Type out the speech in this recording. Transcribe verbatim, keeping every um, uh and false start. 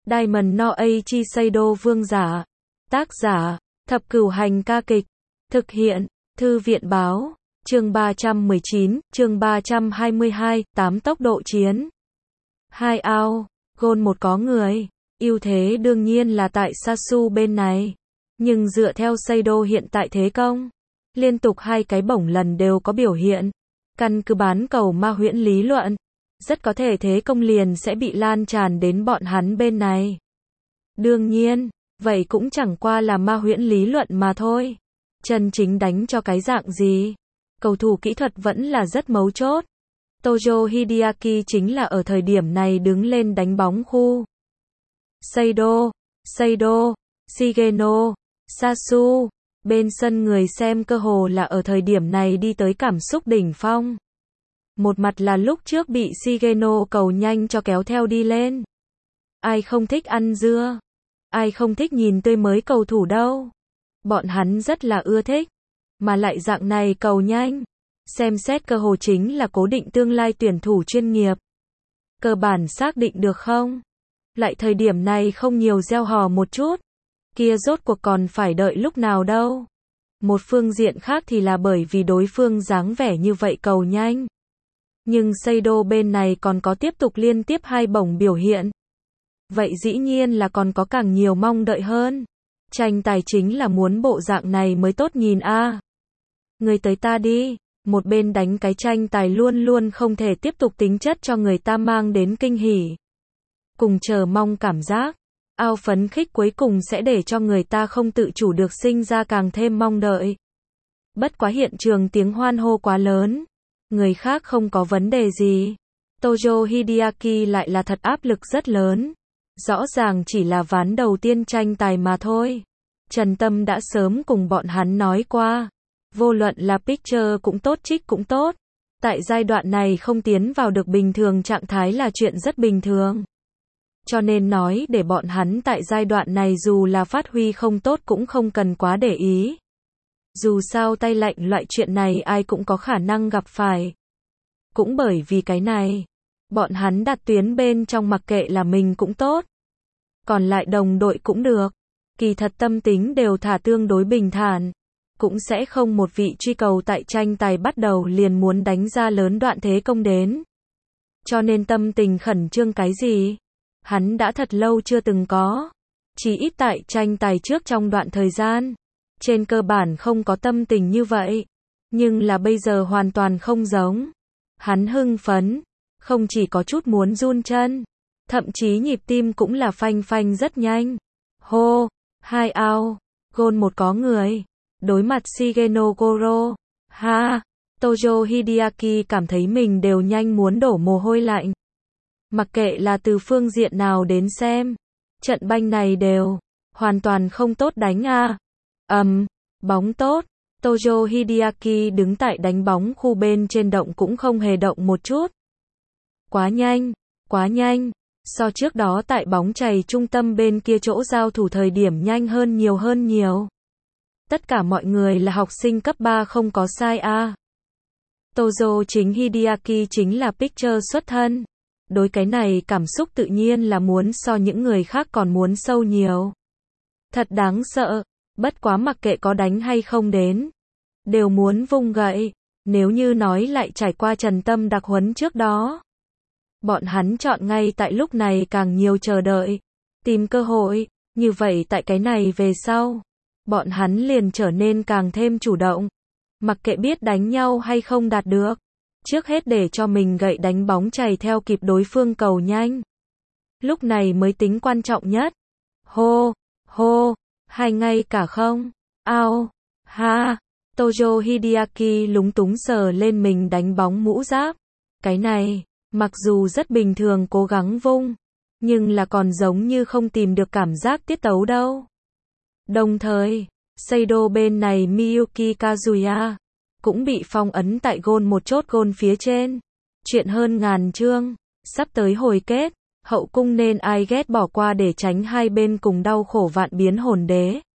Diamond no Aichi Seido vương giả. Tác giả, Thập Cửu Hành ca kịch. Thực hiện, Thư viện báo. Chương ba trăm mười chín, chương ba trăm hai mươi hai, tám tốc độ chiến. Hai ao, gôn một có người. Ưu thế đương nhiên là tại Sasu bên này. Nhưng dựa theo Seido hiện tại thế công, liên tục hai cái bổng lần đều có biểu hiện. Căn cứ bán cầu ma huyễn lý luận, rất có thể thế công liền sẽ bị lan tràn đến bọn hắn bên này. Đương nhiên, vậy cũng chẳng qua là ma huyễn lý luận mà thôi. Chân chính đánh cho cái dạng gì? Cầu thủ kỹ thuật vẫn là rất mấu chốt. Tojo Hideaki chính là ở thời điểm này đứng lên đánh bóng khu. Seido, Seido, Shigeno, Sasu, bên sân người xem cơ hồ là ở thời điểm này đi tới cảm xúc đỉnh phong. Một mặt là lúc trước bị Shigeno cầu nhanh cho kéo theo đi lên. Ai không thích ăn dưa? Ai không thích nhìn tươi mới cầu thủ đâu? Bọn hắn rất là ưa thích. Mà lại dạng này cầu nhanh. Xem xét cơ hồ chính là cố định tương lai tuyển thủ chuyên nghiệp. Cơ bản xác định được không? Lại thời điểm này không nhiều gieo hò một chút. Kia rốt cuộc còn phải đợi lúc nào đâu. Một phương diện khác thì là bởi vì đối phương dáng vẻ như vậy cầu nhanh. Nhưng Seido bên này còn có tiếp tục liên tiếp hai bổng biểu hiện. Vậy dĩ nhiên là còn có càng nhiều mong đợi hơn. Tranh tài chính là muốn bộ dạng này mới tốt nhìn a. À. Người tới ta đi, một bên đánh cái tranh tài luôn luôn không thể tiếp tục tính chất cho người ta mang đến kinh hỉ. Cùng chờ mong cảm giác, ao phấn khích cuối cùng sẽ để cho người ta không tự chủ được sinh ra càng thêm mong đợi. Bất quá hiện trường tiếng hoan hô quá lớn. Người khác không có vấn đề gì. Tojo Hideaki lại là thật áp lực rất lớn. Rõ ràng chỉ là ván đầu tiên tranh tài mà thôi. Trần Tâm đã sớm cùng bọn hắn nói qua. Vô luận là pitcher cũng tốt trích cũng tốt. Tại giai đoạn này không tiến vào được bình thường trạng thái là chuyện rất bình thường. Cho nên nói để bọn hắn tại giai đoạn này dù là phát huy không tốt cũng không cần quá để ý. Dù sao tay lạnh loại chuyện này ai cũng có khả năng gặp phải. Cũng bởi vì cái này, bọn hắn đặt tuyến bên trong mặc kệ là mình cũng tốt. Còn lại đồng đội cũng được. Kỳ thật tâm tính đều thả tương đối bình thản. Cũng sẽ không một vị truy cầu tại tranh tài bắt đầu liền muốn đánh ra lớn đoạn thế công đến. Cho nên tâm tình khẩn trương cái gì? Hắn đã thật lâu chưa từng có. Chỉ ít tại tranh tài trước trong đoạn thời gian. Trên cơ bản không có tâm tình như vậy. Nhưng là bây giờ hoàn toàn không giống. Hắn hưng phấn. Không chỉ có chút muốn run chân. Thậm chí nhịp tim cũng là phanh phanh rất nhanh. Hô, hai ao, gôn một có người. Đối mặt Shigeno Goro. Ha, Tojo Hideaki cảm thấy mình đều nhanh muốn đổ mồ hôi lạnh. Mặc kệ là từ phương diện nào đến xem. Trận banh này đều hoàn toàn không tốt đánh a. À. Ầm, um, bóng tốt. Tojo Hideaki đứng tại đánh bóng khu bên trên động cũng không hề động một chút. Quá nhanh, quá nhanh. So trước đó tại bóng chày trung tâm bên kia chỗ giao thủ thời điểm nhanh hơn nhiều hơn nhiều. Tất cả mọi người là học sinh cấp ba không có sai a. À. Tojo chính Hideaki chính là pitcher xuất thân. Đối cái này cảm xúc tự nhiên là muốn so những người khác còn muốn sâu nhiều. Thật đáng sợ. Bất quá mặc kệ có đánh hay không đến. Đều muốn vung gậy. Nếu như nói lại trải qua Trần Tâm đặc huấn trước đó. Bọn hắn chọn ngay tại lúc này càng nhiều chờ đợi. Tìm cơ hội. Như vậy tại cái này về sau. Bọn hắn liền trở nên càng thêm chủ động. Mặc kệ biết đánh nhau hay không đạt được. Trước hết để cho mình gậy đánh bóng chày theo kịp đối phương cầu nhanh. Lúc này mới tính quan trọng nhất. Hô, hô, hay ngay cả không? Ao, ha, Tojo Hideaki lúng túng sờ lên mình đánh bóng mũ giáp. Cái này, mặc dù rất bình thường cố gắng vung, nhưng là còn giống như không tìm được cảm giác tiết tấu đâu. Đồng thời, Seido bên này Miyuki Kazuya cũng bị phong ấn tại gôn một chốt gôn phía trên. Chuyện hơn ngàn chương, sắp tới hồi kết, hậu cung nên ai ghét bỏ qua để tránh hai bên cùng đau khổ vạn biến hồn đế.